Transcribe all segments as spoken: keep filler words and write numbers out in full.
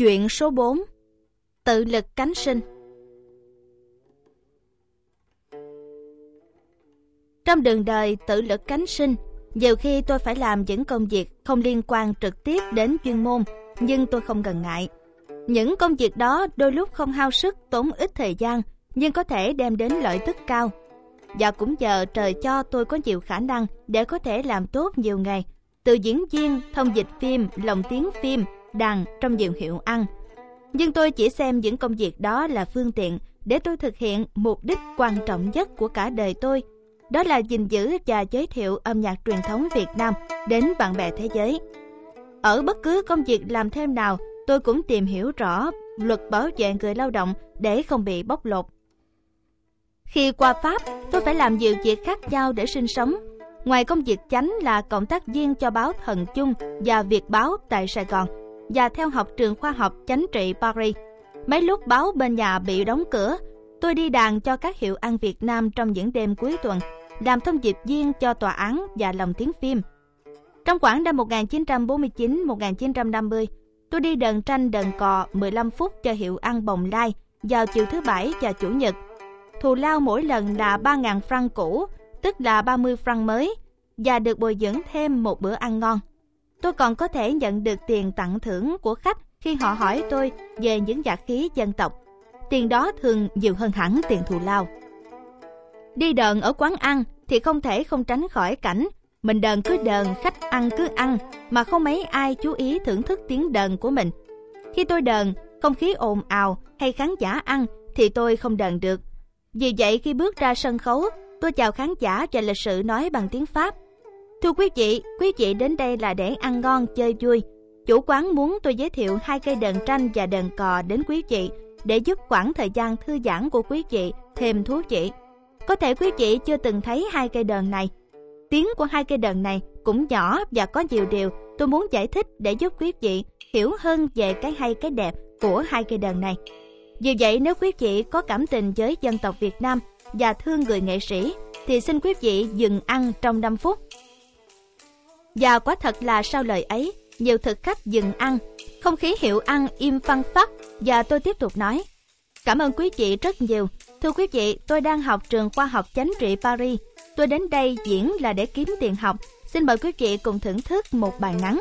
Chuyện số bốn. Tự lực cánh sinh. Trong đường đời tự lực cánh sinh, nhiều khi tôi phải làm những công việc không liên quan trực tiếp đến chuyên môn, nhưng tôi không ngần ngại. Những công việc đó đôi lúc không hao sức, tốn ít thời gian, nhưng có thể đem đến lợi tức cao. Và cũng nhờ trời cho tôi có nhiều khả năng để có thể làm tốt nhiều nghề, từ diễn viên, thông dịch phim, lồng tiếng phim, đàn trong nhiều hiệu ăn. Nhưng tôi chỉ xem những công việc đó là phương tiện để tôi thực hiện mục đích quan trọng nhất của cả đời tôi, đó là gìn giữ và giới thiệu âm nhạc truyền thống Việt Nam đến bạn bè thế giới. Ở bất cứ công việc làm thêm nào, tôi cũng tìm hiểu rõ luật bảo vệ người lao động để không bị bóc lột. Khi qua Pháp, tôi phải làm nhiều việc khác nhau để sinh sống. Ngoài công việc chánh là cộng tác viên cho báo Thần Chung và Việt Báo tại Sài Gòn, và theo học trường khoa học chính trị Paris. Mấy lúc báo bên nhà bị đóng cửa, tôi đi đàn cho các hiệu ăn Việt Nam trong những đêm cuối tuần, làm thông dịch viên cho tòa án và lồng tiếng phim. Trong khoảng năm một nghìn chín trăm bốn mươi chín đến một nghìn chín trăm năm mươi, tôi đi đờn tranh đờn cò mười lăm phút cho hiệu ăn Bồng Lai vào chiều thứ Bảy và Chủ nhật. Thù lao mỗi lần là ba nghìn franc cũ, tức là ba mươi franc mới, và được bồi dưỡng thêm một bữa ăn ngon. Tôi còn có thể nhận được tiền tặng thưởng của khách khi họ hỏi tôi về những nhạc khí dân tộc. Tiền đó thường nhiều hơn hẳn tiền thù lao. Đi đờn ở quán ăn thì không thể không tránh khỏi cảnh mình đờn cứ đờn, khách ăn cứ ăn, mà không mấy ai chú ý thưởng thức tiếng đờn của mình. Khi tôi đờn, không khí ồn ào hay khán giả ăn thì tôi không đờn được. Vì vậy khi bước ra sân khấu, tôi chào khán giả và lịch sự nói bằng tiếng Pháp: "Thưa quý vị, quý vị đến đây là để ăn ngon chơi vui. Chủ quán muốn tôi giới thiệu hai cây đờn tranh và đờn cò đến quý vị để giúp quãng thời gian thư giãn của quý vị thêm thú vị. Có thể quý vị chưa từng thấy hai cây đờn này. Tiếng của hai cây đờn này cũng nhỏ và có nhiều điều tôi muốn giải thích để giúp quý vị hiểu hơn về cái hay cái đẹp của hai cây đờn này. Vì vậy nếu quý vị có cảm tình với dân tộc Việt Nam và thương người nghệ sĩ thì xin quý vị dừng ăn trong năm phút." Và quả thật là sau lời ấy, nhiều thực khách dừng ăn, không khí hiệu ăn im phăng phắc, và tôi tiếp tục nói: "Cảm ơn quý vị rất nhiều. Thưa quý vị, tôi đang học trường khoa học chính trị Paris. Tôi đến đây diễn là để kiếm tiền học. Xin mời quý vị cùng thưởng thức một bài ngắn."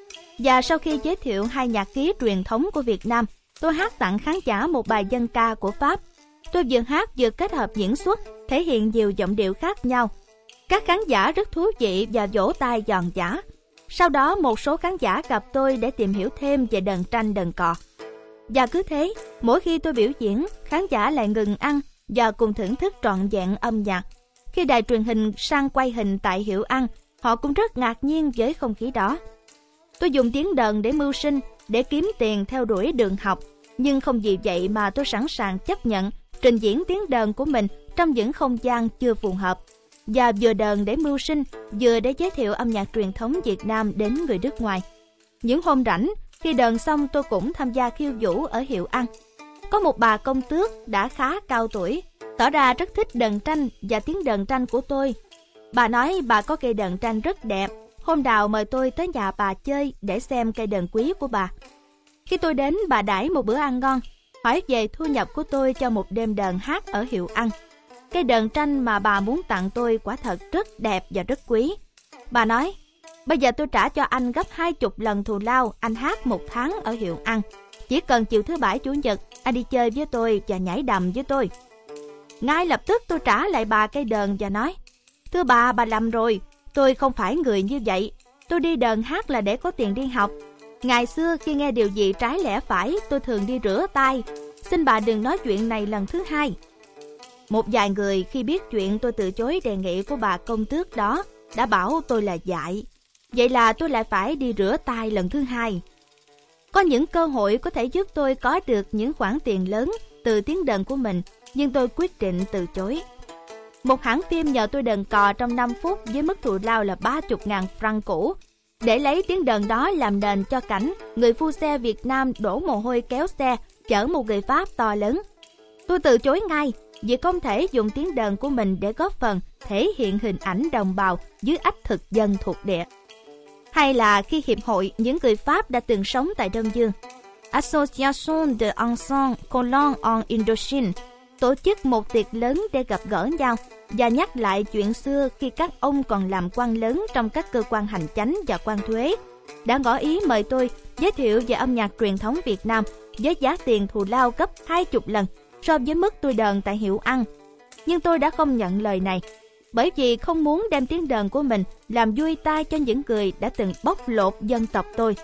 Và sau khi giới thiệu hai nhạc khí truyền thống của Việt Nam, tôi hát tặng khán giả một bài dân ca của Pháp. Tôi vừa hát vừa kết hợp diễn xuất, thể hiện nhiều giọng điệu khác nhau. Các khán giả rất thú vị và vỗ tay giòn giã. Sau đó một số khán giả gặp tôi để tìm hiểu thêm về đờn tranh đờn cò. Và cứ thế, mỗi khi tôi biểu diễn, khán giả lại ngừng ăn và cùng thưởng thức trọn vẹn âm nhạc. Khi đài truyền hình sang quay hình tại hiệu ăn, họ cũng rất ngạc nhiên với không khí đó. Tôi dùng tiếng đờn để mưu sinh, để kiếm tiền theo đuổi đường học. Nhưng không vì vậy mà tôi sẵn sàng chấp nhận trình diễn tiếng đờn của mình trong những không gian chưa phù hợp. Và vừa đờn để mưu sinh, vừa để giới thiệu âm nhạc truyền thống Việt Nam đến người nước ngoài. Những hôm rảnh, khi đờn xong tôi cũng tham gia khiêu vũ ở hiệu ăn. Có một bà công tước đã khá cao tuổi, tỏ ra rất thích đờn tranh và tiếng đờn tranh của tôi. Bà nói bà có cây đờn tranh rất đẹp. Hôm nào mời tôi tới nhà bà chơi để xem cây đờn quý của bà. Khi tôi đến, bà đãi một bữa ăn ngon, hỏi về thu nhập của tôi cho một đêm đờn hát ở hiệu ăn. Cây đờn tranh mà bà muốn tặng tôi quả thật rất đẹp và rất quý. Bà nói: "Bây giờ tôi trả cho anh gấp hai chục lần thù lao anh hát một tháng ở hiệu ăn. Chỉ cần chiều thứ Bảy Chủ nhật anh đi chơi với tôi và nhảy đầm với tôi." Ngay lập tức tôi trả lại bà cây đờn và nói: "Thưa bà, bà lầm rồi. Tôi không phải người như vậy. Tôi đi đờn hát là để có tiền đi học. Ngày xưa khi nghe điều gì trái lẽ phải, tôi thường đi rửa tay. Xin bà đừng nói chuyện này lần thứ hai." Một vài người khi biết chuyện tôi từ chối đề nghị của bà công tước đó đã bảo tôi là dại. Vậy là tôi lại phải đi rửa tay lần thứ hai. Có những cơ hội có thể giúp tôi có được những khoản tiền lớn từ tiếng đờn của mình, nhưng tôi quyết định từ chối. Một hãng phim nhờ tôi đờn cò trong năm phút với mức thù lao là ba mươi nghìn franc cũ, để lấy tiếng đờn đó làm nền cho cảnh người phu xe Việt Nam đổ mồ hôi kéo xe chở một người Pháp to lớn. Tôi từ chối ngay vì không thể dùng tiếng đờn của mình để góp phần thể hiện hình ảnh đồng bào dưới ách thực dân thuộc địa. Hay là khi Hiệp hội những người Pháp đã từng sống tại Đông Dương, Association de Anciens Colons en Indochine tổ chức một tiệc lớn để gặp gỡ nhau và nhắc lại chuyện xưa khi các ông còn làm quan lớn trong các cơ quan hành chánh và quan thuế, đã ngỏ ý mời tôi giới thiệu về âm nhạc truyền thống Việt Nam với giá tiền thù lao gấp hai mươi lần so với mức tôi đờn tại hiệu ăn. Nhưng tôi đã không nhận lời này, bởi vì không muốn đem tiếng đờn của mình làm vui tai cho những người đã từng bóc lột dân tộc tôi.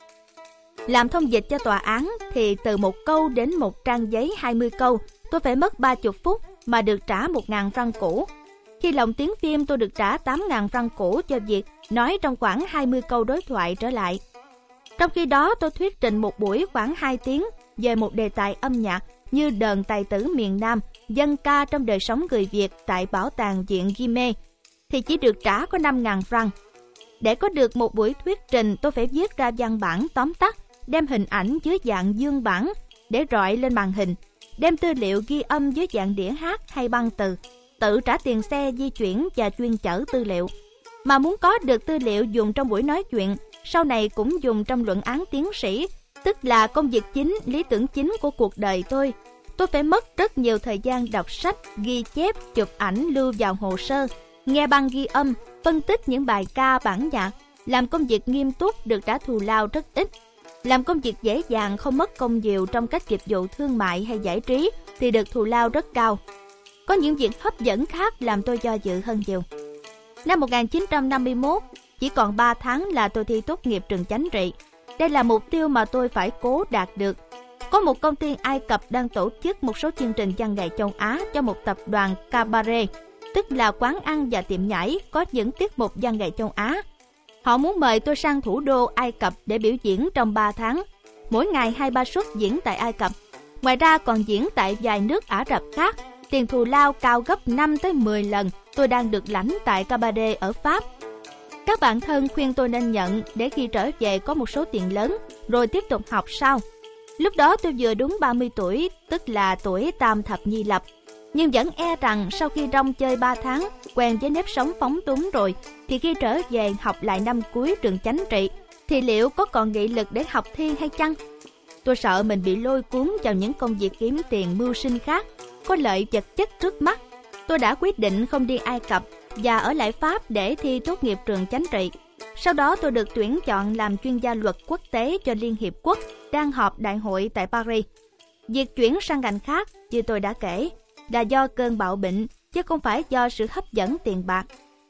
Làm thông dịch cho tòa án thì từ một câu đến một trang giấy hai mươi câu, tôi phải mất ba mươi phút mà được trả một nghìn franc cũ. Khi lồng tiếng phim tôi được trả tám nghìn franc cũ cho việc nói trong khoảng hai mươi câu đối thoại trở lại. Trong khi đó tôi thuyết trình một buổi khoảng hai tiếng về một đề tài âm nhạc như đờn tài tử miền Nam, dân ca trong đời sống người Việt tại Bảo tàng Viện Guimet, thì chỉ được trả có năm nghìn franc. Để có được một buổi thuyết trình tôi phải viết ra văn bản tóm tắt, đem hình ảnh dưới dạng dương bản để rọi lên màn hình, đem tư liệu ghi âm dưới dạng đĩa hát hay băng từ, tự trả tiền xe di chuyển và chuyên chở tư liệu. Mà muốn có được tư liệu dùng trong buổi nói chuyện, sau này cũng dùng trong luận án tiến sĩ, tức là công việc chính, lý tưởng chính của cuộc đời tôi. Tôi phải mất rất nhiều thời gian đọc sách, ghi chép, chụp ảnh lưu vào hồ sơ, nghe băng ghi âm, phân tích những bài ca bản nhạc. Làm công việc nghiêm túc được trả thù lao rất ít. Làm công việc dễ dàng không mất công nhiều trong các dịch vụ thương mại hay giải trí thì được thù lao rất cao. Có những việc hấp dẫn khác làm tôi do dự hơn nhiều. Năm một nghìn chín trăm năm mươi mốt, chỉ còn ba tháng là tôi thi tốt nghiệp trường chánh trị. Đây là mục tiêu mà tôi phải cố đạt được. Có một công ty Ai Cập đang tổ chức một số chương trình văn nghệ châu Á cho một tập đoàn cabaret, tức là quán ăn và tiệm nhảy có những tiết mục văn nghệ châu Á. Họ muốn mời tôi sang thủ đô Ai Cập để biểu diễn trong ba tháng, mỗi ngày hai ba suất diễn tại Ai Cập. Ngoài ra còn diễn tại vài nước Ả Rập khác. Tiền thù lao cao gấp năm tới mười lần tôi đang được lãnh tại cabaret ở Pháp. Các bạn thân khuyên tôi nên nhận để khi trở về có một số tiền lớn rồi tiếp tục học sau. Lúc đó tôi vừa đúng ba mươi tuổi, tức là tuổi tam thập nhi lập. Nhưng vẫn e rằng sau khi rong chơi ba tháng, quen với nếp sống phóng túng rồi, thì khi trở về học lại năm cuối trường chánh trị, thì liệu có còn nghị lực để học thi hay chăng? Tôi sợ mình bị lôi cuốn vào những công việc kiếm tiền mưu sinh khác, có lợi vật chất trước mắt. Tôi đã quyết định không đi Ai Cập và ở lại Pháp để thi tốt nghiệp trường chánh trị. Sau đó tôi được tuyển chọn làm chuyên gia luật quốc tế cho Liên Hiệp Quốc đang họp đại hội tại Paris. Việc chuyển sang ngành khác, như tôi đã kể, là do cơn bạo bệnh, chứ không phải do sự hấp dẫn tiền bạc.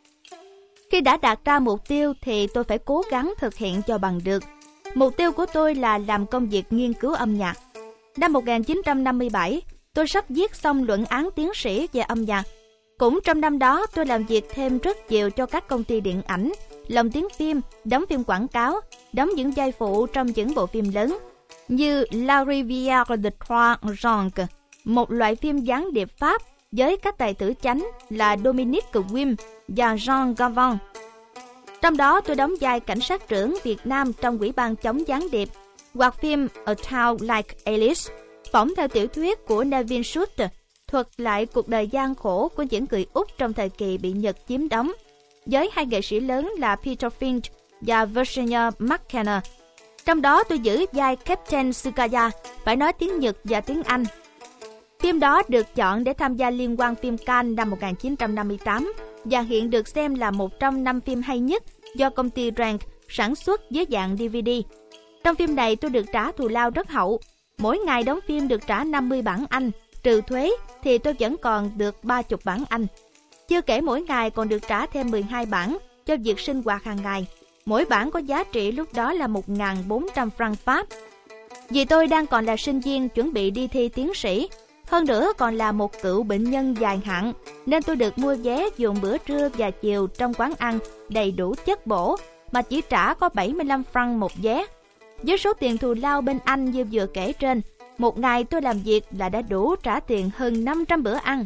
Khi đã đạt ra mục tiêu thì tôi phải cố gắng thực hiện cho bằng được. Mục tiêu của tôi là làm công việc nghiên cứu âm nhạc. Năm một nghìn chín trăm năm mươi bảy, tôi sắp viết xong luận án tiến sĩ về âm nhạc. Cũng trong năm đó, tôi làm việc thêm rất nhiều cho các công ty điện ảnh, lồng tiếng phim, đóng phim quảng cáo, đóng những vai phụ trong những bộ phim lớn, như La Rivière de Trois Ronces, một loại phim gián điệp Pháp với các tài tử chánh là Dominique Wim và Jean Gabon. Trong đó tôi đóng vai cảnh sát trưởng Việt Nam trong Ủy ban chống gián điệp, hoặc phim A Town Like Alice, phỏng theo tiểu thuyết của Nevin Shute, thuật lại cuộc đời gian khổ của những người Úc trong thời kỳ bị Nhật chiếm đóng, với hai nghệ sĩ lớn là Peter Finch và Virginia McKenna. Trong đó tôi giữ vai Captain Tsukaya, phải nói tiếng Nhật và tiếng Anh. Phim đó được chọn để tham gia liên hoan phim Cannes năm một nghìn chín trăm năm mươi tám và hiện được xem là một trong năm phim hay nhất do công ty Rank sản xuất dưới dạng đê vê đê. Trong phim này tôi được trả thù lao rất hậu. Mỗi ngày đóng phim được trả năm mươi bảng Anh, trừ thuế thì tôi vẫn còn được ba mươi bảng Anh. Chưa kể mỗi ngày còn được trả thêm mười hai bảng cho việc sinh hoạt hàng ngày. Mỗi bảng có giá trị lúc đó là một nghìn bốn trăm franc Pháp. Vì tôi đang còn là sinh viên chuẩn bị đi thi tiến sĩ, hơn nữa còn là một cựu bệnh nhân dài hạn, nên tôi được mua vé dùng bữa trưa và chiều trong quán ăn đầy đủ chất bổ mà chỉ trả có bảy mươi lăm franc một vé. Với số tiền thù lao bên Anh như vừa kể trên, một ngày tôi làm việc là đã đủ trả tiền hơn năm trăm bữa ăn.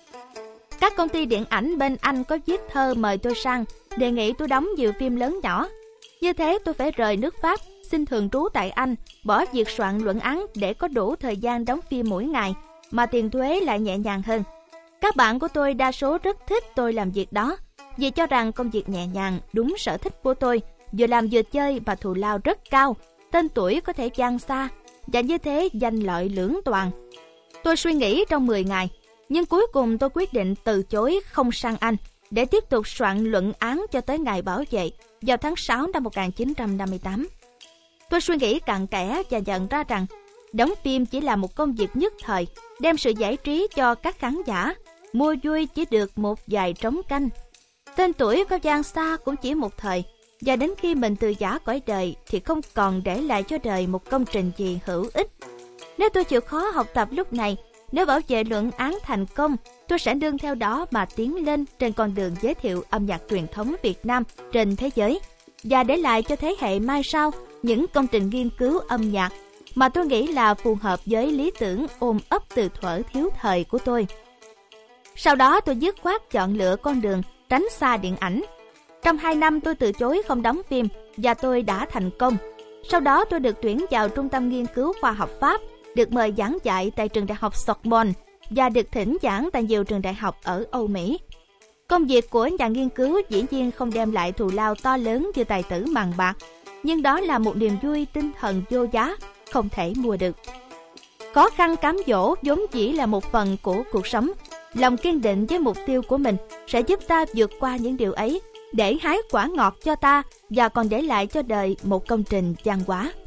Các công ty điện ảnh bên Anh có viết thơ mời tôi sang, đề nghị tôi đóng nhiều phim lớn nhỏ. Như thế tôi phải rời nước Pháp, xin thường trú tại Anh, bỏ việc soạn luận án để có đủ thời gian đóng phim mỗi ngày, mà tiền thuế lại nhẹ nhàng hơn. Các bạn của tôi đa số rất thích tôi làm việc đó, vì cho rằng công việc nhẹ nhàng, đúng sở thích của tôi, vừa làm vừa chơi và thù lao rất cao, tên tuổi có thể vang xa. và như thế danh lợi lưỡng toàn. Tôi suy nghĩ trong mười ngày, nhưng cuối cùng tôi quyết định từ chối không sang Anh để tiếp tục soạn luận án cho tới ngày bảo vệ vào tháng sáu năm một nghìn chín trăm năm mươi tám. Tôi suy nghĩ cặn kẽ và nhận ra rằng đóng phim chỉ là một công việc nhất thời, đem sự giải trí cho các khán giả, mua vui chỉ được một vài trống canh. Tên tuổi có vang xa cũng chỉ một thời, và đến khi mình từ giã cõi đời thì không còn để lại cho đời một công trình gì hữu ích. Nếu tôi chịu khó học tập lúc này, nếu bảo vệ luận án thành công, tôi sẽ nương theo đó mà tiến lên trên con đường giới thiệu âm nhạc truyền thống Việt Nam trên thế giới, và để lại cho thế hệ mai sau những công trình nghiên cứu âm nhạc mà tôi nghĩ là phù hợp với lý tưởng ôm ấp từ thuở thiếu thời của tôi. Sau đó tôi dứt khoát chọn lựa con đường tránh xa điện ảnh. Trong hai năm tôi từ chối không đóng phim và tôi đã thành công. Sau đó tôi được tuyển vào Trung tâm Nghiên cứu Khoa học Pháp, được mời giảng dạy tại trường đại học Sorbonne và được thỉnh giảng tại nhiều trường đại học ở Âu Mỹ. Công việc của nhà nghiên cứu dĩ nhiên không đem lại thù lao to lớn như tài tử màng bạc, nhưng đó là một niềm vui tinh thần vô giá, không thể mua được. Khó khăn cám dỗ vốn chỉ là một phần của cuộc sống. Lòng kiên định với mục tiêu của mình sẽ giúp ta vượt qua những điều ấy để hái quả ngọt cho ta và còn để lại cho đời một công trình văn hóa.